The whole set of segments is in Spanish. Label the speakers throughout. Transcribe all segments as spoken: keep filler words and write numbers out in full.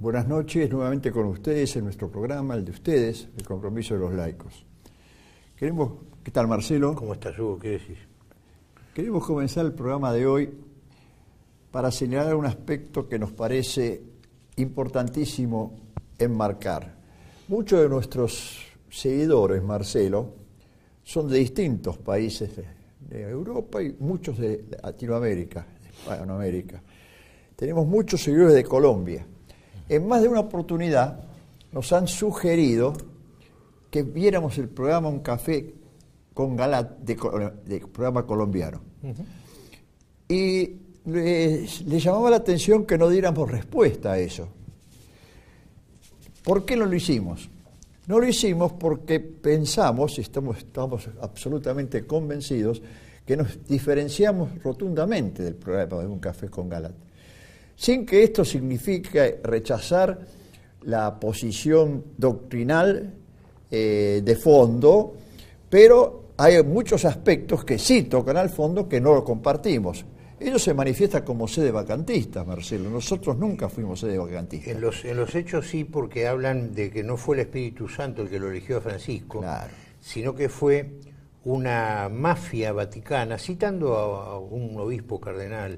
Speaker 1: Buenas noches, nuevamente con ustedes en nuestro programa, el de ustedes, el compromiso de los laicos. Queremos, ¿qué tal, Marcelo?
Speaker 2: ¿Cómo estás, Hugo? ¿Qué decís?
Speaker 1: Queremos comenzar el programa de hoy para señalar un aspecto que nos parece importantísimo enmarcar. Muchos de nuestros seguidores, Marcelo, son de distintos países de Europa y muchos de Latinoamérica, de Hispanoamérica. Tenemos muchos seguidores de Colombia. En más de una oportunidad nos han sugerido que viéramos el programa Un Café con Galat, de, de programa colombiano. Uh-huh. Y les, les llamaba la atención que no diéramos respuesta a eso. ¿Por qué no lo hicimos? No lo hicimos porque pensamos, y estamos, estamos absolutamente convencidos, que nos diferenciamos rotundamente del programa de Un Café con Galat. Sin que esto signifique rechazar la posición doctrinal eh, de fondo, pero hay muchos aspectos que sí tocan al fondo que no lo compartimos. Ellos se manifiestan como sede vacantista, Marcelo. Nosotros nunca fuimos sede vacantista.
Speaker 2: En los, en los hechos sí, porque hablan de que no fue el Espíritu Santo el que lo eligió a Francisco,
Speaker 1: claro,
Speaker 2: sino que fue una mafia vaticana, citando a, a un obispo cardenal.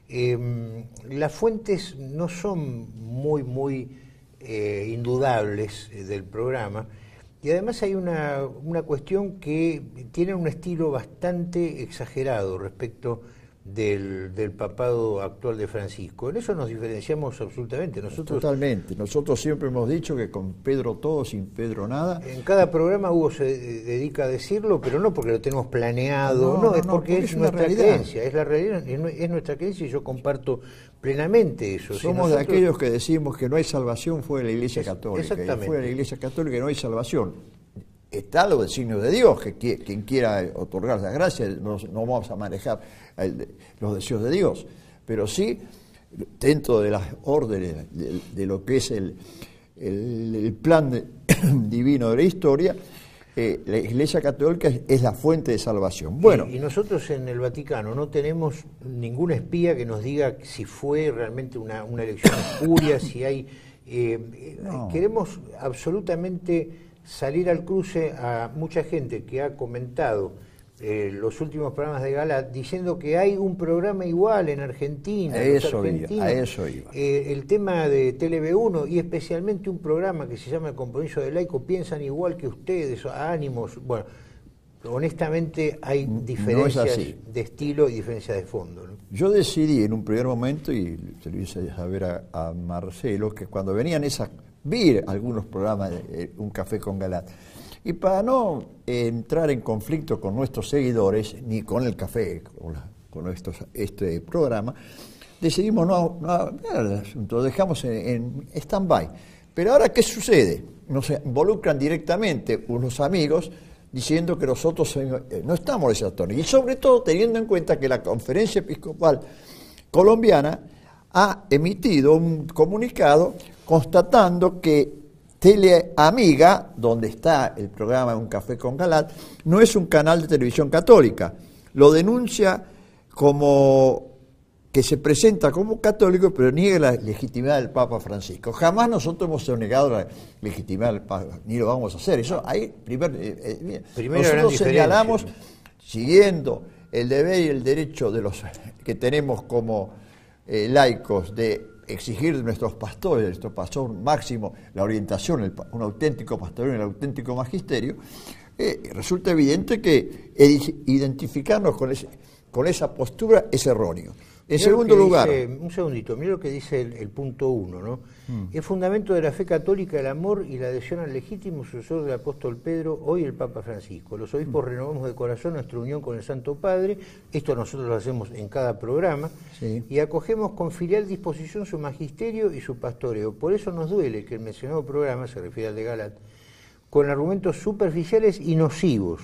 Speaker 2: Eh, las fuentes no son muy, muy eh, indudables eh, del programa, y además hay una, una cuestión que tiene un estilo bastante exagerado respecto del, del papado actual de Francisco. En eso nos diferenciamos absolutamente. Nosotros,
Speaker 1: Totalmente. Nosotros siempre hemos dicho que con Pedro todo, sin Pedro nada.
Speaker 2: En cada programa Hugo se dedica a decirlo, pero no porque lo tenemos planeado, no, no, no es porque, no, porque es, es nuestra realidad. creencia, es la realidad, es nuestra creencia y yo comparto plenamente eso.
Speaker 1: Somos
Speaker 2: si nosotros...
Speaker 1: de aquellos que decimos que no hay salvación fuera de la Iglesia
Speaker 2: es,
Speaker 1: Católica.
Speaker 2: Exactamente.
Speaker 1: Y fuera de la Iglesia Católica no hay salvación. Está lo del signo de Dios, que quien quiera otorgar las gracias, no, no vamos a manejar el, los deseos de Dios, pero sí, dentro de las órdenes de, de lo que es el, el, el plan de, divino de la historia, eh, la Iglesia Católica es, es la fuente de salvación. Bueno,
Speaker 2: y, y nosotros en el Vaticano no tenemos ningún espía que nos diga si fue realmente una, una elección espuria, si hay... Eh, no. Queremos absolutamente salir al cruce a mucha gente que ha comentado eh, los últimos programas de Galat diciendo que hay un programa igual en Argentina.
Speaker 1: A eso iba, a eso iba.
Speaker 2: Eh, el tema de T V uno y especialmente un programa que se llama El Compromiso del Laico, piensan igual que ustedes, ánimos. Bueno, honestamente hay diferencias no de estilo y diferencias de fondo, ¿no?
Speaker 1: Yo decidí en un primer momento, y se lo hice saber a, a Marcelo, que cuando venían esas... vi algunos programas de eh, Un Café con Galat, y para no eh, entrar en conflicto con nuestros seguidores, ni con el café, con, la, con estos, este programa, decidimos no, no el asunto, lo dejamos en, en stand-by. Pero ahora, ¿qué sucede? Nos involucran directamente unos amigos diciendo que nosotros eh, no estamos en esa tónica, y sobre todo teniendo en cuenta que la Conferencia Episcopal Colombiana ha emitido un comunicado constatando que Teleamiga, donde está el programa Un Café con Galat, no es un canal de televisión católica. Lo denuncia como que se presenta como católico, pero niega la legitimidad del Papa Francisco. Jamás nosotros hemos negado la legitimidad del Papa, ni lo vamos a hacer. Eso hay primer, eh, eh, nosotros señalamos, siguiendo el deber y el derecho de los que tenemos como eh, laicos de exigir de nuestros pastores, de nuestro pastor máximo, la orientación, el, un auténtico pastor y el auténtico magisterio, eh, resulta evidente que identificarnos con, ese, con esa postura es erróneo. En
Speaker 2: Mirá
Speaker 1: segundo lugar...
Speaker 2: Dice, un segundito, mira lo que dice el, el punto uno, ¿no? Mm. Es fundamento de la fe católica el amor y la adhesión al legítimo sucesor del apóstol Pedro, hoy el Papa Francisco. Los obispos mm. renovamos de corazón nuestra unión con el Santo Padre, esto nosotros lo hacemos en cada programa, sí. Y acogemos con filial disposición su magisterio y su pastoreo. Por eso nos duele que el mencionado programa, se refiere al de Galat, con argumentos superficiales y nocivos,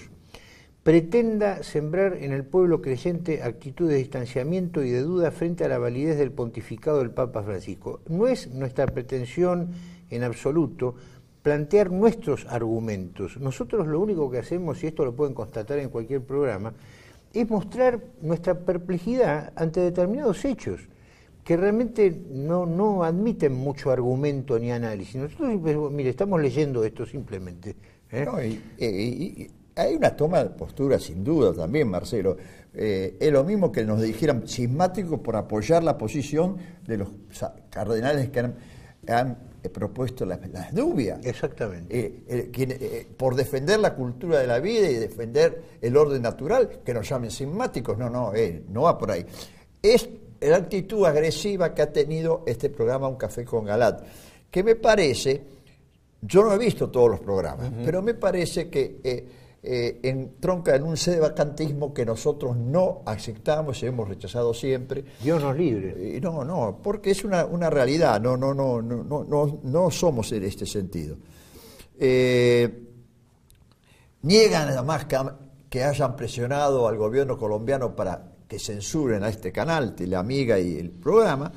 Speaker 2: pretenda sembrar en el pueblo creyente actitudes de distanciamiento y de duda frente a la validez del pontificado del Papa Francisco. No es nuestra pretensión en absoluto plantear nuestros argumentos. Nosotros lo único que hacemos, y esto lo pueden constatar en cualquier programa, es mostrar nuestra perplejidad ante determinados hechos que realmente no, no admiten mucho argumento ni análisis. Nosotros, mire, estamos leyendo esto simplemente. ¿eh?
Speaker 1: No, y, y, y hay una toma de postura sin duda también, Marcelo. Eh, es lo mismo que nos dijeran cismáticos por apoyar la posición de los cardenales que han, han propuesto las, las dubias.
Speaker 2: Exactamente.
Speaker 1: Eh, eh, quien, eh, por defender la cultura de la vida y defender el orden natural, que nos llamen cismáticos. No, no, eh, no va por ahí. Es la actitud agresiva que ha tenido este programa Un Café con Galat, que me parece, yo no he visto todos los programas, uh-huh. pero me parece que eh, eh, entronca en un sedevacantismo que nosotros no aceptamos y hemos rechazado siempre.
Speaker 2: Dios nos libre.
Speaker 1: Eh, no, no, porque es una, una realidad, no, no, no, no, no, no, no somos en este sentido. Eh, niegan además que, que hayan presionado al gobierno colombiano para que censuren a este canal, Teleamiga y el programa.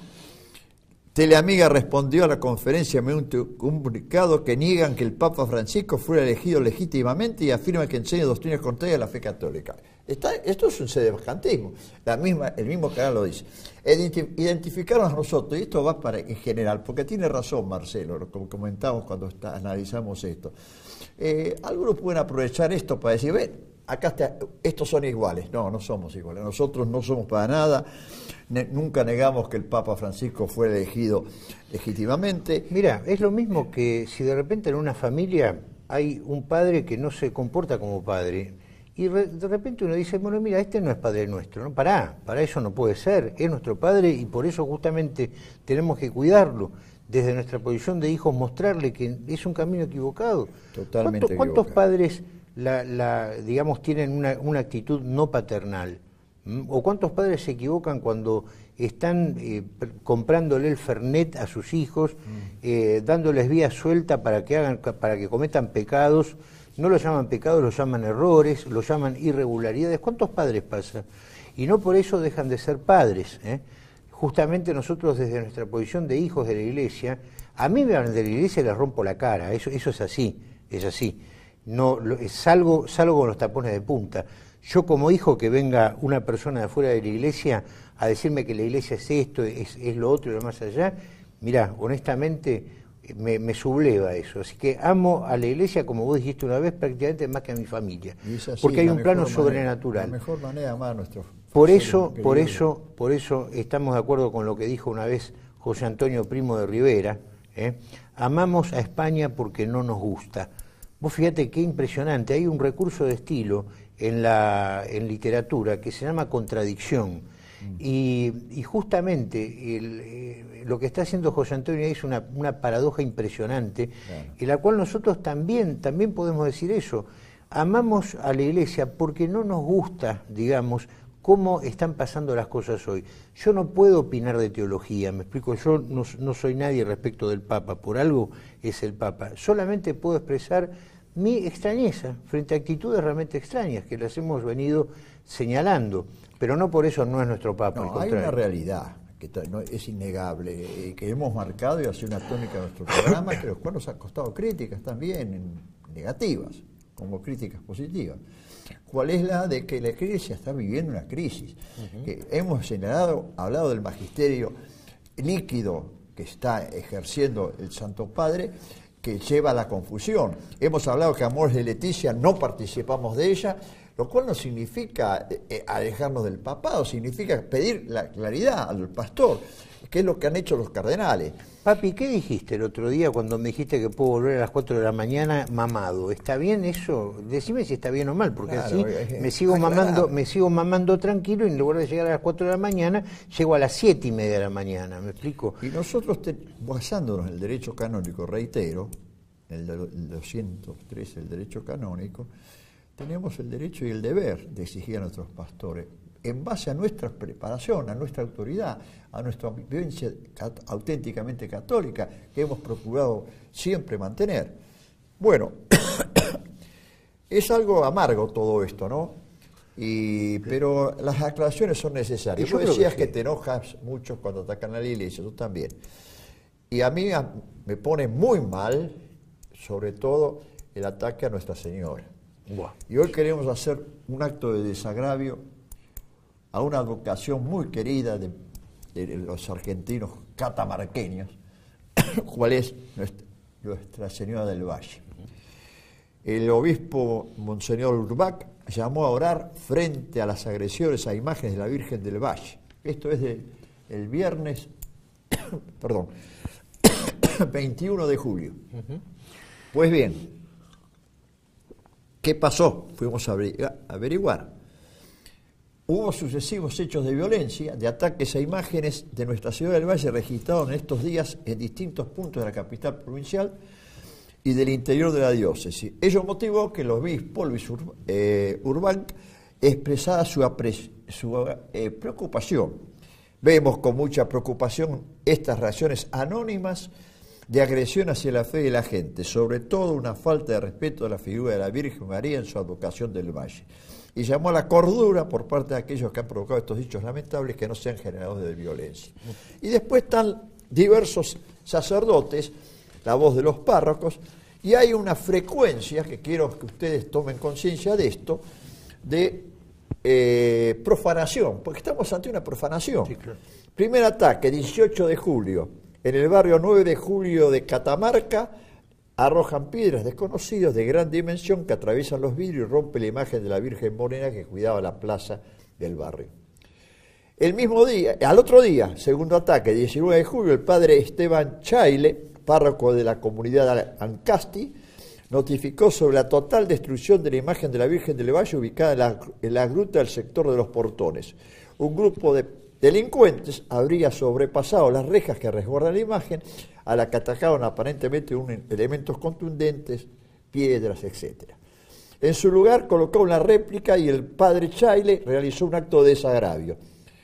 Speaker 1: Teleamiga respondió a la conferencia en un comunicado que niegan que el Papa Francisco fuera elegido legítimamente y afirma que enseña doctrinas contrarias a la fe católica. Está, esto es un sedevacantismo, la misma, el mismo canal lo dice. Identificaron a nosotros, y esto va para en general, porque tiene razón Marcelo, lo que comentamos cuando está, analizamos esto. Eh, algunos pueden aprovechar esto para decir, ven, acá está, estos son iguales. No, no somos iguales. Nosotros no somos para nada. Ne- nunca negamos que el Papa Francisco fue elegido legítimamente.
Speaker 2: Mira, es lo mismo que si de repente en una familia hay un padre que no se comporta como padre y re- de repente uno dice, bueno, mira, este no es padre nuestro. No, pará, para eso no puede ser. Es nuestro padre y por eso justamente tenemos que cuidarlo. Desde nuestra posición de hijos, mostrarle que es un camino equivocado.
Speaker 1: Totalmente
Speaker 2: ¿Cuántos, ¿Cuántos
Speaker 1: equivocado.
Speaker 2: padres... La, la, digamos, tienen una, una actitud no paternal? ¿Mm? ¿O cuántos padres se equivocan cuando están eh, comprándole el Fernet a sus hijos, mm. eh, dándoles vía suelta para que hagan, para que cometan pecados? No lo llaman pecados, lo llaman errores, lo llaman irregularidades. ¿Cuántos padres pasa? Y no por eso dejan de ser padres, ¿eh? Justamente nosotros desde nuestra posición de hijos de la Iglesia, a mí me hablan de la Iglesia y les rompo la cara, eso, eso es así, es así. No, salgo, salgo con los tapones de punta. Yo como hijo que venga una persona de afuera de la iglesia a decirme que la iglesia es esto, es, es lo otro y lo más allá, mirá, honestamente me, me subleva eso. Así que amo a la iglesia, como vos dijiste una vez, prácticamente más que a mi familia.
Speaker 1: Así,
Speaker 2: porque hay un plano
Speaker 1: manera,
Speaker 2: sobrenatural.
Speaker 1: La mejor manera más nuestro.
Speaker 2: Por eso, por eso, por eso estamos de acuerdo con lo que dijo una vez José Antonio Primo de Rivera, ¿eh? Amamos a España porque no nos gusta. Vos fíjate qué impresionante, hay un recurso de estilo en la en literatura que se llama contradicción. Mm. Y, y justamente el, eh, lo que está haciendo José Antonio es una, una paradoja impresionante, claro. En la cual nosotros también, también podemos decir eso. Amamos a la Iglesia porque no nos gusta, digamos, cómo están pasando las cosas hoy. Yo no puedo opinar de teología, me explico, yo no, no soy nadie respecto del Papa, por algo es el Papa. Solamente puedo expresar mi extrañeza frente a actitudes realmente extrañas que las hemos venido señalando, pero no por eso no es nuestro Papa.
Speaker 1: No, hay una realidad que no, es innegable, eh, que hemos marcado y ha sido una tónica de nuestro programa, que los cuales nos ha costado críticas también, en, negativas, como críticas positivas. ¿Cuál es la de que la Iglesia está viviendo una crisis? Uh-huh. Que hemos señalado, hablado del magisterio líquido que está ejerciendo el Santo Padre, que lleva a la confusión. Hemos hablado que Amores de Leticia no participamos de ella, lo cual no significa eh, alejarnos del papado, significa pedir la claridad al pastor, que es lo que han hecho los cardenales.
Speaker 2: Papi, ¿qué dijiste el otro día cuando me dijiste que puedo volver a las cuatro de la mañana mamado? ¿Está bien eso? Decime si está bien o mal, porque claro, así eh, me sigo mamando, me sigo mamando tranquilo y en lugar de llegar a las cuatro de la mañana, llego a las siete y media de la mañana, ¿me explico?
Speaker 1: Y nosotros, te, basándonos en el derecho canónico, reitero, el, el doscientos tres, el derecho canónico, tenemos el derecho y el deber de exigir a nuestros pastores, en base a nuestra preparación, a nuestra autoridad, a nuestra vivencia auténticamente católica, que hemos procurado siempre mantener. Bueno, es algo amargo todo esto, ¿no? Y, pero las aclaraciones son necesarias. Tú decías que, que te enojas mucho cuando atacan a la iglesia, tú también. Y a mí me pone muy mal, sobre todo, el ataque a Nuestra Señora. Wow. Y hoy queremos hacer un acto de desagravio a una vocación muy querida de de los argentinos catamarqueños, cuál es nuestra, Nuestra Señora del Valle. El obispo Monseñor Urbach llamó a orar frente a las agresiones a imágenes de la Virgen del Valle. Esto es del el viernes, perdón, veintiuno de julio. Uh-huh. Pues bien, ¿qué pasó? Fuimos a averiguar. Hubo sucesivos hechos de violencia, de ataques a imágenes de Nuestra Señora del Valle registrados en estos días en distintos puntos de la capital provincial y del interior de la diócesis. Ello motivó que el obispo Luis Ur, eh, Urbán expresara su, su eh, preocupación. Vemos con mucha preocupación estas reacciones anónimas de agresión hacia la fe de la gente, sobre todo una falta de respeto a la figura de la Virgen María en su advocación del Valle. Y llamó a la cordura por parte de aquellos que han provocado estos hechos lamentables que no sean generadores de violencia. Y después están diversos sacerdotes, la voz de los párrocos, y hay una frecuencia, que quiero que ustedes tomen conciencia de esto, de eh, profanación, porque estamos ante una profanación. Sí, claro. Primer ataque, dieciocho de julio, en el barrio nueve de julio de Catamarca, arrojan piedras desconocidas de gran dimensión que atraviesan los vidrios y rompe la imagen de la Virgen Morena que cuidaba la plaza del barrio. El mismo día, al otro día, segundo ataque, diecinueve de julio, el padre Esteban Chaile, párroco de la comunidad Ancasti, notificó sobre la total destrucción de la imagen de la Virgen del Valle ubicada en la, en la gruta del sector de los Portones. Un grupo de delincuentes habría sobrepasado las rejas que resguardan la imagen, a la que atacaron aparentemente un, elementos contundentes, piedras, etcétera. En su lugar colocó una réplica y el padre Chaile realizó un acto de desagravio,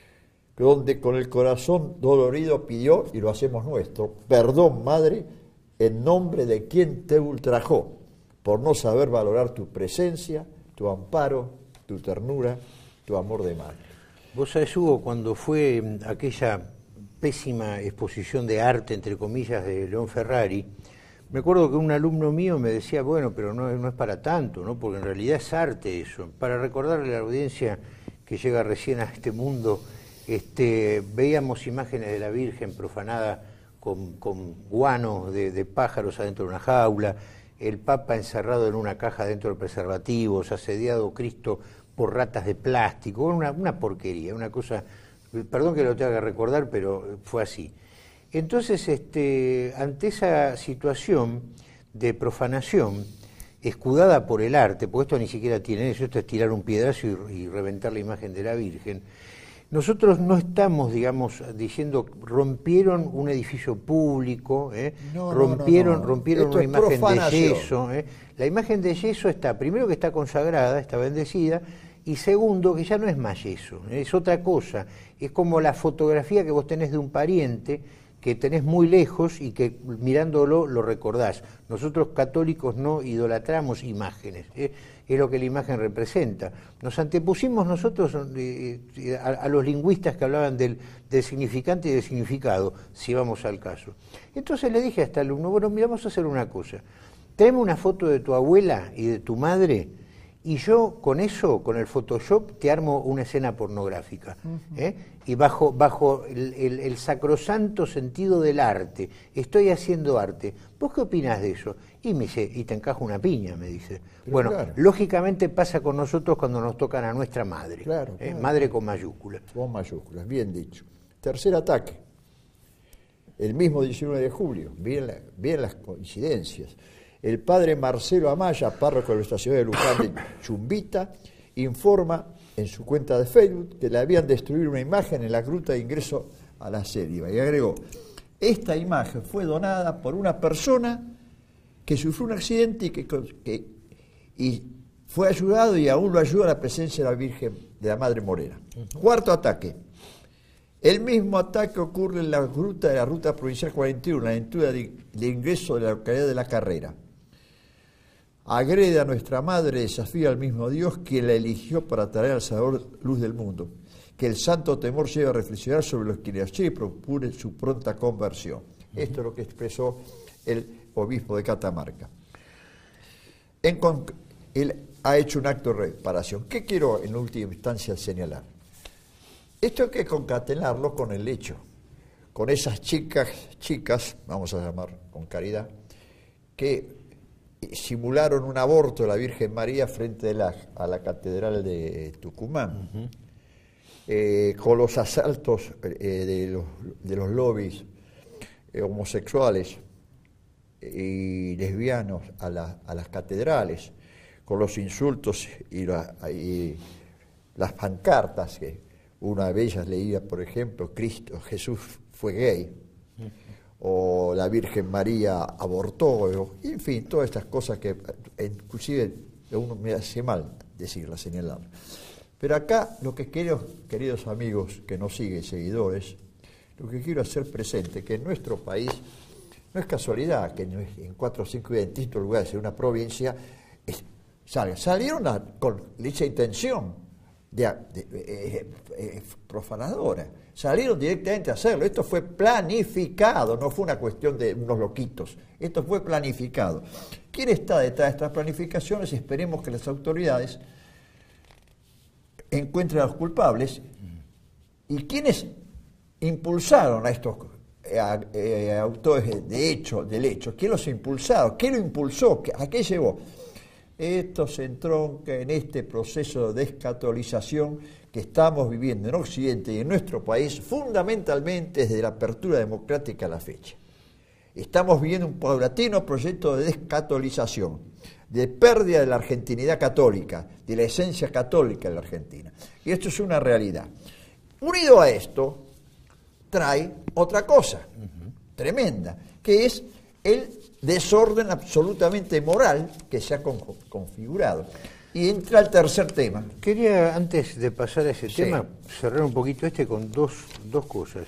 Speaker 1: donde con el corazón dolorido pidió, y lo hacemos nuestro: perdón, madre, en nombre de quien te ultrajó, por no saber valorar tu presencia, tu amparo, tu ternura, tu amor de madre.
Speaker 2: Vos sabés, Hugo, cuando fue aquella pésima exposición de arte, entre comillas, de León Ferrari, me acuerdo que un alumno mío me decía, bueno, pero no, no es para tanto, ¿no? Porque en realidad es arte eso. Para recordarle a la audiencia que llega recién a este mundo, este, veíamos imágenes de la Virgen profanada con, con guano de, de pájaros adentro de una jaula, el Papa encerrado en una caja dentro de preservativos, asediado Cristo por ratas de plástico, una, una porquería, una cosa, perdón que lo tenga que recordar, pero fue así. Entonces, este, ante esa situación de profanación, escudada por el arte, porque esto ni siquiera tiene eso, esto es tirar un piedrazo y, y reventar la imagen de la Virgen, nosotros no estamos, digamos, diciendo rompieron un edificio público, ¿eh? no, rompieron, no, no, no. rompieron esto una imagen profanación. de yeso. ¿eh? La imagen de yeso está, primero que está consagrada, está bendecida, y segundo, que ya no es más yeso, es otra cosa. Es como la fotografía que vos tenés de un pariente que tenés muy lejos y que mirándolo lo recordás. Nosotros católicos no idolatramos imágenes, ¿eh? Es lo que la imagen representa. Nos antepusimos nosotros eh, a, a los lingüistas que hablaban del, del significante y del significado, si vamos al caso. Entonces le dije a este alumno, bueno, mira, vamos a hacer una cosa. Tráeme una foto de tu abuela y de tu madre, y yo con eso, con el Photoshop, te armo una escena pornográfica. Uh-huh. ¿eh? Y bajo, bajo el, el, el sacrosanto sentido del arte, estoy haciendo arte. ¿Vos qué opinás de eso? Y me dice, y te encajo una piña, me dice. Pero bueno, claro. Lógicamente pasa con nosotros cuando nos tocan a nuestra madre. Claro, ¿eh? claro. Madre con mayúsculas.
Speaker 1: Con mayúsculas, bien dicho. Tercer ataque. El mismo diecinueve de julio. Bien, la, bien las coincidencias. El padre Marcelo Amaya, párroco de Nuestra Ciudad de Luján de Chumbita, informa en su cuenta de Facebook que le habían destruido una imagen en la gruta de ingreso a la céliba. Y agregó, esta imagen fue donada por una persona que sufrió un accidente y que, que y fue ayudado y aún lo ayuda a la presencia de la Virgen de la Madre Morena. Uh-huh. Cuarto ataque. El mismo ataque ocurre en la gruta de la Ruta Provincial cuarenta y uno, la entrada de, de ingreso de la localidad de La Carrera. Agrede a nuestra madre, desafía al mismo Dios quien la eligió para traer al Salvador luz del mundo. Que el santo temor lleve a reflexionar sobre los que le hacía y procure su pronta conversión. Uh-huh. Esto es lo que expresó el obispo de Catamarca. En con, él ha hecho un acto de reparación. ¿Qué quiero en última instancia señalar? Esto hay que concatenarlo con el hecho, con esas chicas, chicas, vamos a llamar con caridad, que simularon un aborto de la Virgen María frente a la, a la Catedral de Tucumán, uh-huh. eh, con los asaltos eh, de, los, de los lobbies eh, homosexuales y lesbianos a, la, a las catedrales, con los insultos y, la, y las pancartas, que una de ellas leía, por ejemplo, Cristo, Jesús fue gay, uh-huh. o la Virgen María abortó, en fin, todas estas cosas que inclusive a uno me hace mal decirlas, señalarlas. Pero acá lo que quiero, queridos amigos que nos siguen, seguidores, lo que quiero hacer presente, que en nuestro país no es casualidad que en cuatro o cinco y distintos lugares, en una provincia, es, salgan. Salieron a, con dicha intención de, de, de, de, de profanadora. Salieron directamente a hacerlo. Esto fue planificado, no fue una cuestión de unos loquitos. Esto fue planificado. ¿Quién está detrás de estas planificaciones? Esperemos que las autoridades encuentren a los culpables. ¿Y quiénes impulsaron a estos a, eh, autores de hecho, del hecho? ¿Quién los impulsaron? ¿Qué lo impulsó? ¿A qué llevó? Esto se entronca en este proceso de descatolización que estamos viviendo en Occidente y en nuestro país, fundamentalmente desde la apertura democrática a la fecha. Estamos viviendo un paulatino proyecto de descatolización, de pérdida de la argentinidad católica, de la esencia católica de la Argentina. Y esto es una realidad. Unido a esto, trae otra cosa, uh-huh. tremenda, que es el desorden absolutamente moral que se ha con, configurado. Y entra el tercer tema.
Speaker 2: Quería, antes de pasar a ese
Speaker 1: sí.
Speaker 2: tema, cerrar un poquito este con dos, dos cosas.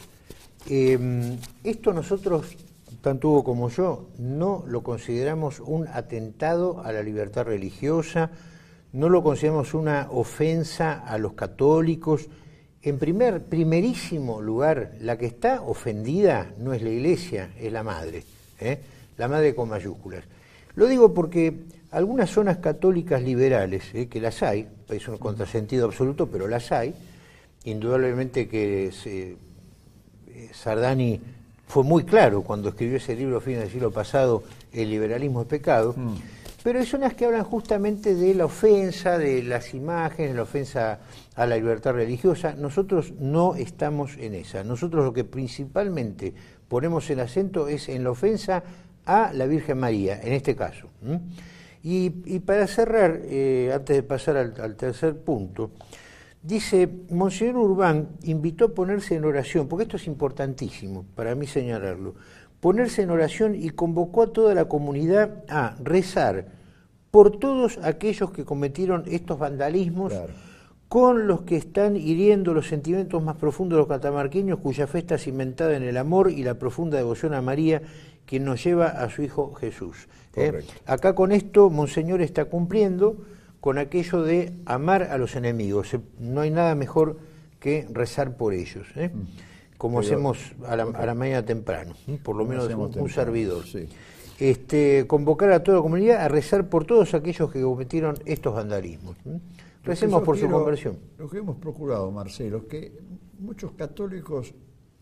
Speaker 2: Eh, esto nosotros, tanto Hugo como yo, no lo consideramos un atentado a la libertad religiosa, no lo consideramos una ofensa a los católicos. En primer, primerísimo lugar, la que está ofendida no es la Iglesia, es la madre, ¿eh? la madre con mayúsculas. Lo digo porque algunas zonas católicas liberales, ¿eh? que las hay, es un contrasentido absoluto, pero las hay, indudablemente que se, eh, Sardani fue muy claro cuando escribió ese libro a fines del siglo pasado, El liberalismo es pecado, mm. pero hay zonas que hablan justamente de la ofensa, de las imágenes, la ofensa a la libertad religiosa. Nosotros no estamos en esa. Nosotros lo que principalmente ponemos el acento es en la ofensa a la Virgen María, en este caso. ¿Mm? Y, y para cerrar, eh, antes de pasar al, al tercer punto, dice, Monseñor Urbán invitó a ponerse en oración, porque esto es importantísimo para mí señalarlo, ponerse en oración y convocó a toda la comunidad a rezar por todos aquellos que cometieron estos vandalismos, claro. con los que están hiriendo los sentimientos más profundos de los catamarqueños, cuya fe está cimentada en el amor y la profunda devoción a María, quien nos lleva a su Hijo Jesús. ¿Eh? Acá con esto, Monseñor está cumpliendo con aquello de amar a los enemigos. No hay nada mejor que rezar por ellos, ¿eh? Mm. como Pero, hacemos a la, a la mañana temprano, ¿eh? por lo menos un, un servidor. Sí. Este, convocar a toda la comunidad a rezar por todos aquellos que cometieron estos vandalismos. ¿eh? Recemos por quiero, su conversión.
Speaker 1: Lo que hemos procurado, Marcelo, es que muchos católicos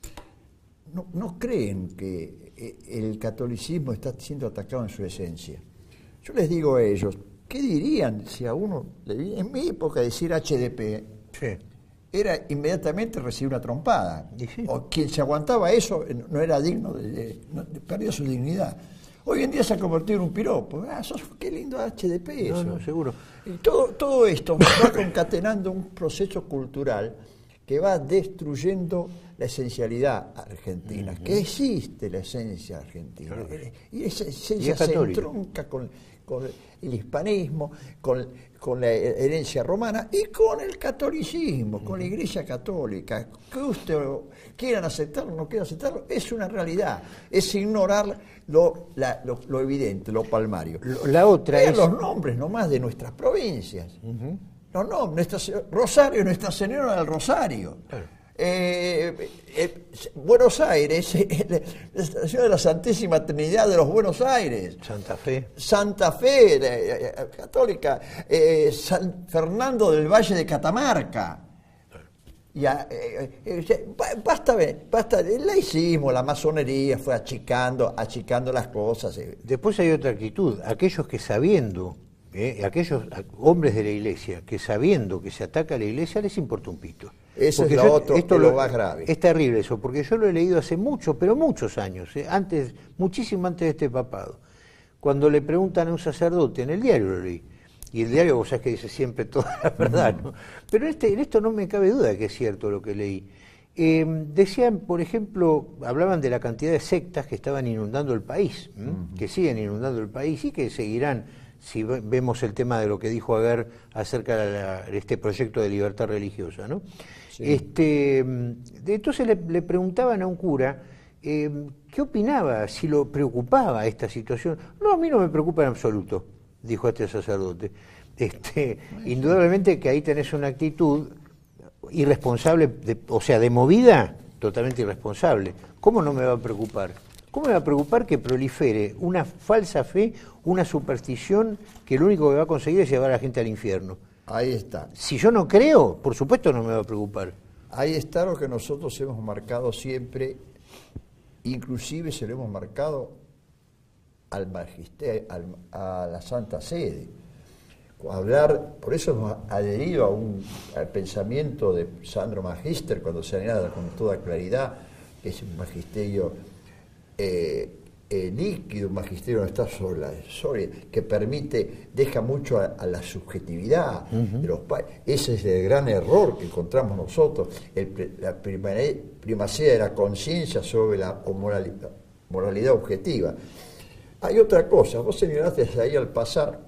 Speaker 1: no, no creen que el catolicismo está siendo atacado en su esencia. Yo les digo a ellos, ¿qué dirían si a uno, en mi época decir H D P, sí. era inmediatamente recibir una trompada? Sí. O quien se aguantaba eso no era digno, de, de, de, perdía su dignidad. Hoy en día se ha convertido en un piropo. Ah, sos, qué lindo H D P eso.
Speaker 2: No, no, seguro.
Speaker 1: Y todo, todo esto va concatenando un proceso cultural que va destruyendo la esencialidad argentina, uh-huh. que existe la esencia argentina. Claro. Y esa esencia y se entronca con, con el hispanismo, con, con la herencia romana y con el catolicismo, uh-huh. con la Iglesia Católica. Que usted quieran aceptarlo o no quieran aceptarlo, es una realidad. Es ignorar lo, la, lo, lo evidente, lo palmario.
Speaker 2: La otra
Speaker 1: Vean
Speaker 2: es...
Speaker 1: los nombres nomás de nuestras provincias. Uh-huh. No, no, nuestra, Rosario, Nuestra Señora del Rosario. Claro. Eh, eh, Buenos Aires, eh, la Estación de la Santísima Trinidad de los Buenos Aires.
Speaker 2: Santa Fe.
Speaker 1: Santa Fe, eh, católica. Eh, San Fernando del Valle de Catamarca. Ya, eh, eh, basta, basta, el laicismo, la masonería fue achicando, achicando las cosas. Eh.
Speaker 2: Después hay otra actitud, aquellos que sabiendo, eh, aquellos hombres de la iglesia, que sabiendo que se ataca a la iglesia les importa un pito.
Speaker 1: Eso
Speaker 2: porque
Speaker 1: es lo
Speaker 2: yo,
Speaker 1: otro,
Speaker 2: esto
Speaker 1: lo
Speaker 2: lo,
Speaker 1: más grave.
Speaker 2: Es terrible eso, porque yo lo he leído hace mucho, pero muchos años, eh, antes, muchísimo antes de este papado. Cuando le preguntan a un sacerdote, en el diario lo leí, y el diario, vos sabés que dice siempre toda la verdad, ¿no? Pero este, en esto no me cabe duda de que es cierto lo que leí. Eh, decían, por ejemplo, hablaban de la cantidad de sectas que estaban inundando el país, ¿eh? uh-huh. que siguen inundando el país y que seguirán, si vemos el tema de lo que dijo Aguer acerca de, la, de este proyecto de libertad religiosa, ¿no? Sí. Este, entonces le, le preguntaban a un cura, eh, ¿qué opinaba? Si lo preocupaba esta situación. No, a mí no me preocupa en absoluto, dijo este sacerdote. Este, indudablemente que ahí tenés una actitud irresponsable, de, o sea, de movida, totalmente irresponsable. ¿Cómo no me va a preocupar? ¿Cómo me va a preocupar que prolifere una falsa fe, una superstición que lo único que va a conseguir es llevar a la gente al infierno?
Speaker 1: Ahí está.
Speaker 2: Si yo no creo, por supuesto no me va a preocupar.
Speaker 1: Ahí está lo que nosotros hemos marcado siempre, inclusive se lo hemos marcado al magisterio, al, a la Santa Sede. Hablar, por eso hemos adherido a un, al pensamiento de Sandro Magister cuando se añade con toda claridad, que es un magisterio eh, eh, líquido, un magisterio no está sobre la sobre, que permite, deja mucho a, a la subjetividad uh-huh. de los padres. Ese es el gran error que encontramos nosotros, el, la primacía de la conciencia sobre la moralidad, moralidad objetiva. Hay otra cosa, vos señalaste ahí al pasar,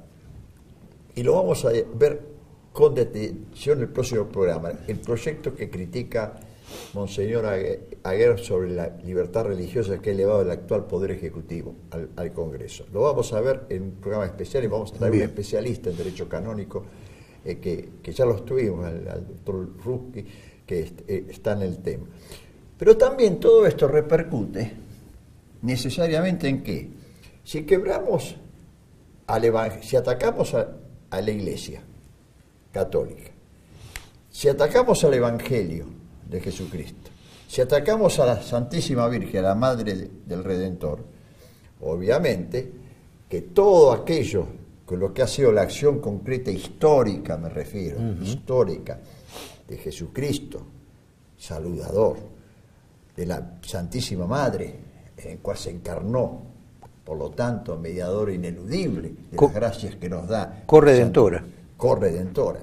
Speaker 1: y lo vamos a ver con detención en el próximo programa, el proyecto que critica Monseñor Aguer sobre la libertad religiosa que ha elevado el actual Poder Ejecutivo al, al Congreso. Lo vamos a ver en un programa especial y vamos a traer un especialista en Derecho Canónico, eh, que, que ya lo estuvimos, al, al doctor Ruski, que est, eh, está en el tema. Pero también todo esto repercute necesariamente en qué. Si quebramos, al evang- si atacamos a, a la Iglesia católica, si atacamos al Evangelio de Jesucristo, si atacamos a la Santísima Virgen, a la Madre de, del Redentor, obviamente que todo aquello con lo que ha sido la acción concreta histórica, me refiero, uh-huh. histórica, de Jesucristo, saludador, de la Santísima Madre, en cual se encarnó, por lo tanto, mediador ineludible de Co- las gracias que nos da.
Speaker 2: Corredentora.
Speaker 1: Corredentora.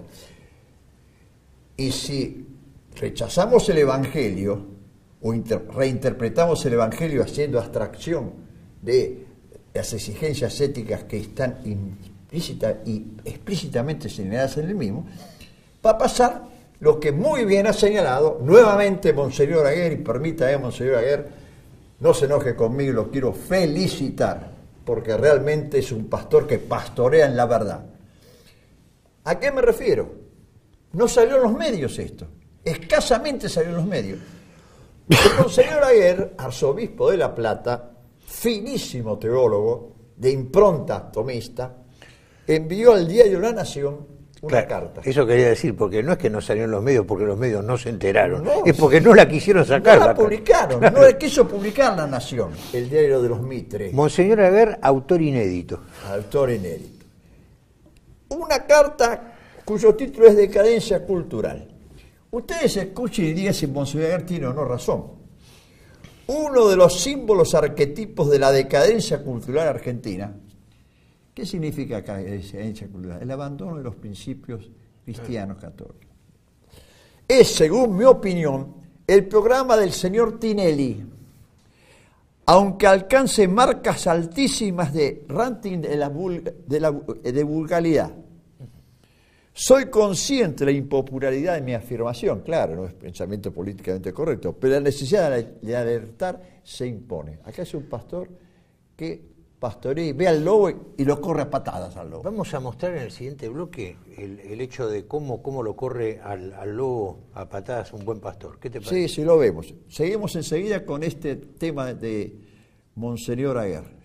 Speaker 1: Y si rechazamos el Evangelio, o inter- reinterpretamos el Evangelio haciendo abstracción de las exigencias éticas que están implícitas y explícitamente señaladas en el mismo, va a pasar lo que muy bien ha señalado nuevamente Monseñor Aguer, y permítame, Monseñor Aguer, no se enoje conmigo, lo quiero felicitar, porque realmente es un pastor que pastorea en la verdad. ¿A qué me refiero? No salió en los medios esto, escasamente salió en los medios. El Monseñor Aguer, arzobispo de La Plata, finísimo teólogo, de impronta tomista, envió al diario La Nación una
Speaker 2: claro,
Speaker 1: carta.
Speaker 2: Eso quería decir, porque no es que no salió en los medios porque los medios no se enteraron,
Speaker 1: no,
Speaker 2: es porque no la quisieron sacar.
Speaker 1: No la,
Speaker 2: la
Speaker 1: publicaron, claro. No la quiso publicar La Nación, el diario de los Mitres.
Speaker 2: Monseñor Aguer, autor inédito.
Speaker 1: Autor inédito. Una carta cuyo título es Decadencia Cultural. Ustedes escuchen y digan si Monseñor Aguer tiene o no razón. Uno de los símbolos arquetipos de la decadencia cultural argentina. ¿Qué significa decadencia cultural? El abandono de los principios cristianos católicos. Es, según mi opinión, el programa del señor Tinelli, aunque alcance marcas altísimas de ranking de, la vulg- de, la, de vulgaridad. Soy consciente de la impopularidad de mi afirmación, claro, no es pensamiento políticamente correcto, pero la necesidad de alertar se impone. Acá es un pastor que pastorea y ve al lobo y lo corre a patadas al lobo.
Speaker 2: Vamos a mostrar en el siguiente bloque el, el hecho de cómo, cómo lo corre al, al lobo a patadas un buen pastor. ¿Qué te parece?
Speaker 1: Sí, sí, lo vemos. Seguimos enseguida con este tema de Monseñor Aguer.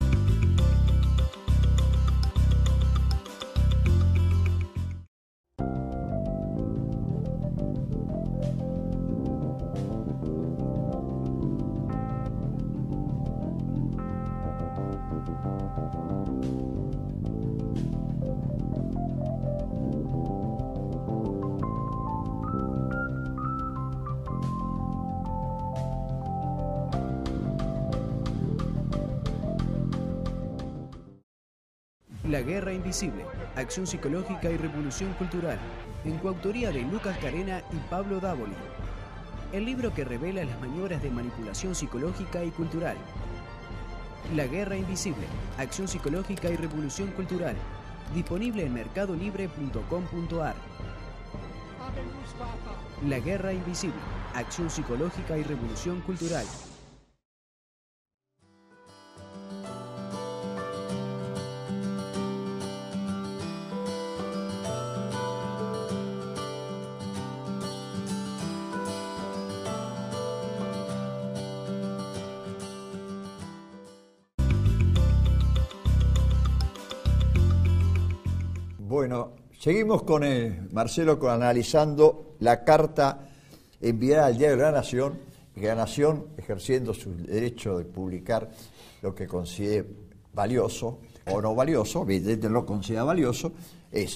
Speaker 3: La Guerra Invisible, Acción Psicológica y Revolución Cultural, en coautoría de Lucas Carena y Pablo Dávoli. El libro que revela las maniobras de manipulación psicológica y cultural. La Guerra Invisible, Acción Psicológica y Revolución Cultural, disponible en mercado libre punto com punto a r. La Guerra Invisible, Acción Psicológica y Revolución Cultural.
Speaker 1: Bueno, seguimos con el, Marcelo con, analizando la carta enviada al diario La Nación, y que La Nación, ejerciendo su derecho de publicar lo que considere valioso o no valioso, evidentemente lo considera valioso, es,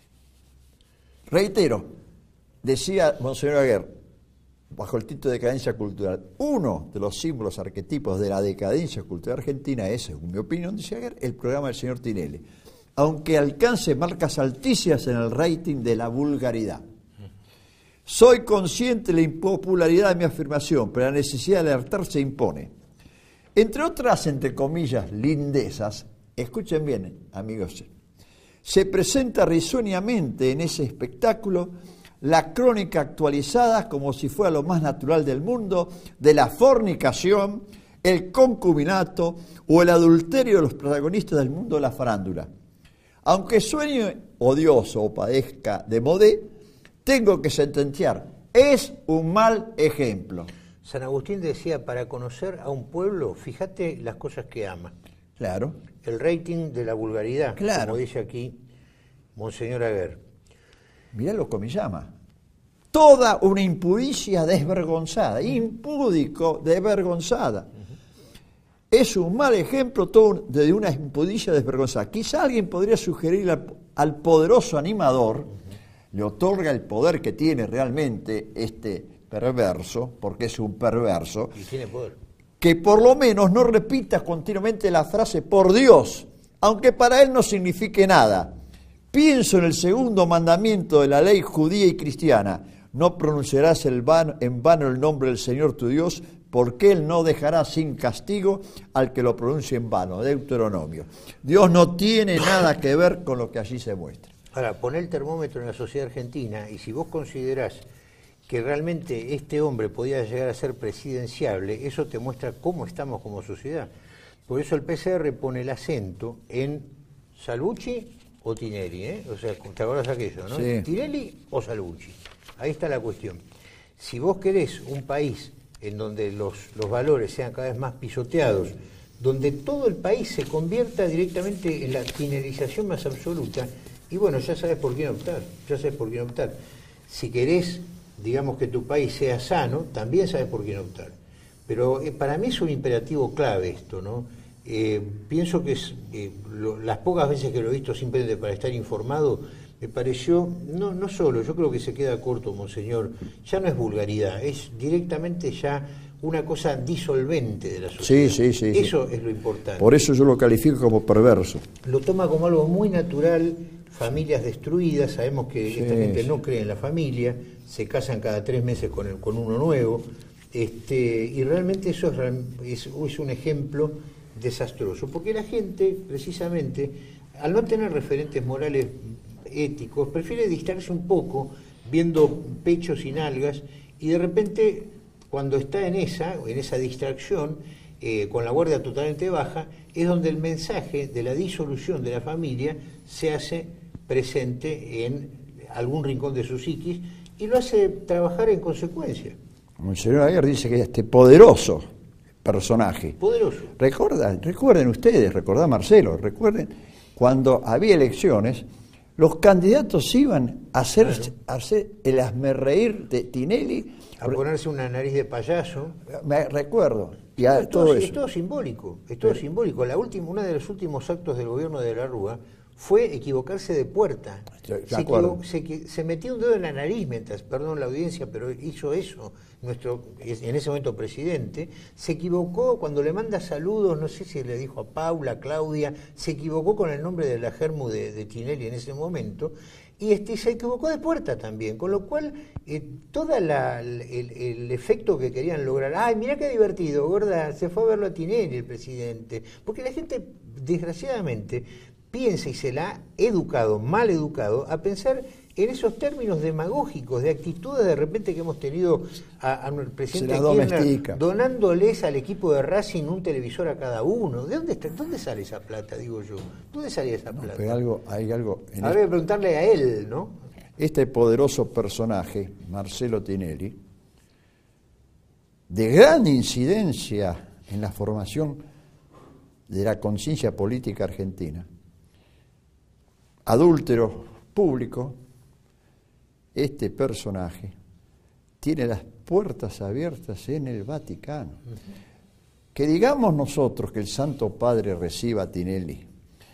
Speaker 1: reitero, decía Monseñor Aguer, bajo el título de decadencia cultural, uno de los símbolos arquetipos de la decadencia cultural argentina es, según mi opinión, decía Aguer, el programa del señor Tinelli, aunque alcance marcas altísimas en el rating de la vulgaridad. Soy consciente de la impopularidad de mi afirmación, pero la necesidad de alertar se impone. Entre otras, entre comillas, lindezas, escuchen bien, amigos, se presenta risueñamente en ese espectáculo la crónica actualizada como si fuera lo más natural del mundo de la fornicación, el concubinato o el adulterio de los protagonistas del mundo de la farándula. Aunque sueñe odioso o padezca de modé, tengo que sentenciar, es un mal ejemplo.
Speaker 2: San Agustín decía, para conocer a un pueblo, fíjate las cosas que ama.
Speaker 1: Claro.
Speaker 2: El rating de la vulgaridad,
Speaker 1: claro,
Speaker 2: como dice aquí Monseñor Aguer.
Speaker 1: Mirá lo que me llama. Toda una impudicia desvergonzada, impúdico desvergonzada. Es un mal ejemplo todo de una impudicia desvergonzada. Quizá alguien podría sugerir al, al poderoso animador, uh-huh. le otorga el poder que tiene realmente este perverso, porque es un perverso,
Speaker 2: y tiene poder,
Speaker 1: que por lo menos no repita continuamente la frase por Dios, aunque para él no signifique nada. Pienso en el segundo mandamiento de la ley judía y cristiana, no pronunciarás el vano, en vano el nombre del Señor tu Dios, porque Él no dejará sin castigo al que lo pronuncie en vano. Deuteronomio. Dios no tiene nada que ver con lo que allí se muestra.
Speaker 2: Ahora, pon el termómetro en la sociedad argentina y si vos considerás que realmente este hombre podía llegar a ser presidenciable, eso te muestra cómo estamos como sociedad. Por eso el P C R pone el acento en Salvucci o Tinelli, ¿eh? O sea, ¿te acordás aquello, no?
Speaker 1: Sí.
Speaker 2: ¿Tinelli o Salvucci? Ahí está la cuestión. Si vos querés un país en donde los, los valores sean cada vez más pisoteados, donde todo el país se convierta directamente en la tinelización más absoluta, y bueno, ya sabes por quién optar, ya sabes por quién optar. Si querés, digamos, que tu país sea sano, también sabes por quién optar. Pero eh, para mí es un imperativo clave esto, ¿no? Eh, pienso que es, eh, lo, las pocas veces que lo he visto simplemente para estar informado, me pareció, no, no solo, yo creo que se queda corto, Monseñor, ya no es vulgaridad, es directamente ya una cosa disolvente de la sociedad.
Speaker 1: Sí, sí, sí.
Speaker 2: Eso
Speaker 1: sí.
Speaker 2: es lo importante.
Speaker 1: Por eso yo lo califico como perverso.
Speaker 2: Lo toma como algo muy natural, familias destruidas, sabemos que sí, esta gente sí. no cree en la familia, se casan cada tres meses con, el, con uno nuevo, este, y realmente eso es, es, es un ejemplo desastroso, porque la gente, precisamente, al no tener referentes morales éticos, prefiere distraerse un poco viendo pechos y nalgas y de repente cuando está en esa, en esa distracción, eh, con la guardia totalmente baja, es donde el mensaje de la disolución de la familia se hace presente en algún rincón de su psiquis y lo hace trabajar en consecuencia.
Speaker 1: El señor Aguer dice que este poderoso personaje.
Speaker 2: Poderoso.
Speaker 1: Recuerdan, recuerden ustedes, recordá Marcelo, recuerden cuando había elecciones, los candidatos iban a hacer, claro. a hacer el hazmerreír de Tinelli.
Speaker 2: A ponerse una nariz de payaso.
Speaker 1: Me recuerdo. Y a,
Speaker 2: es,
Speaker 1: todo
Speaker 2: todo,
Speaker 1: eso.
Speaker 2: es todo simbólico, es todo Pero, simbólico. La última, uno de los últimos actos del gobierno de la Rúa fue equivocarse de puerta.
Speaker 1: Yo, yo
Speaker 2: se, equivo, se, se metió un dedo en la nariz mientras, perdón la audiencia, pero hizo eso, nuestro en ese momento presidente, se equivocó cuando le manda saludos, no sé si le dijo a Paula, a Claudia, se equivocó con el nombre de la germu de, de Tinelli en ese momento, y este, se equivocó de puerta también, con lo cual eh, todo el, el efecto que querían lograr, ay, mirá qué divertido, gorda, se fue a verlo a Tinelli el presidente, porque la gente, desgraciadamente, piensa y se la ha educado, mal educado, a pensar en esos términos demagógicos, de actitudes de repente que hemos tenido al presidente Kirchner, donándoles al equipo de Racing un televisor a cada uno. ¿De dónde está, dónde sale esa plata, digo yo? ¿Dónde sale esa plata?
Speaker 1: No, pero algo, hay algo... En
Speaker 2: Habría que preguntarle a él, ¿no?
Speaker 1: Este poderoso personaje, Marcelo Tinelli, de gran incidencia en la formación de la conciencia política argentina, adúltero público, este personaje tiene las puertas abiertas en el Vaticano. Uh-huh. Que digamos nosotros que el Santo Padre reciba a Tinelli,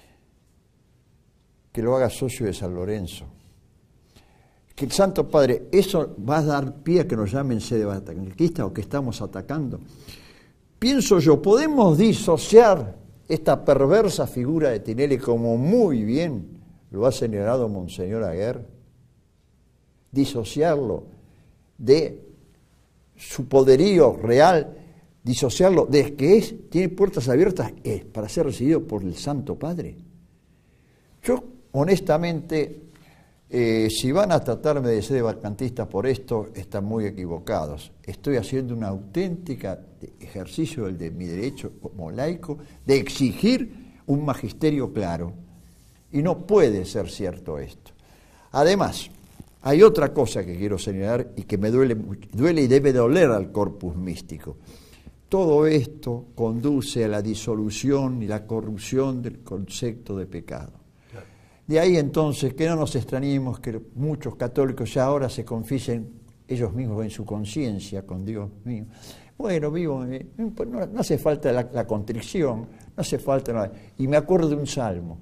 Speaker 1: que lo haga socio de San Lorenzo, que el Santo Padre, eso va a dar pie a que nos llamen sede vaticanista o que estamos atacando. Pienso yo, podemos disociar esta perversa figura de Tinelli, como muy bien lo ha señalado Monseñor Aguer, disociarlo de su poderío real, disociarlo de que es, tiene puertas abiertas es para ser recibido por el Santo Padre. Yo, honestamente, eh, si van a tratarme de ser vacantista por esto, están muy equivocados. Estoy haciendo un auténtico ejercicio de mi derecho como laico de exigir un magisterio claro. Y no puede ser cierto esto. Además, hay otra cosa que quiero señalar y que me duele, duele y debe doler al corpus místico. Todo esto conduce a la disolución y la corrupción del concepto de pecado. Claro. De ahí entonces que no nos extrañemos que muchos católicos ya ahora se confiesen ellos mismos en su conciencia con Dios mío. Bueno, vivo, eh, no, no hace falta la, la contrición, no hace falta nada. Y me acuerdo de un salmo.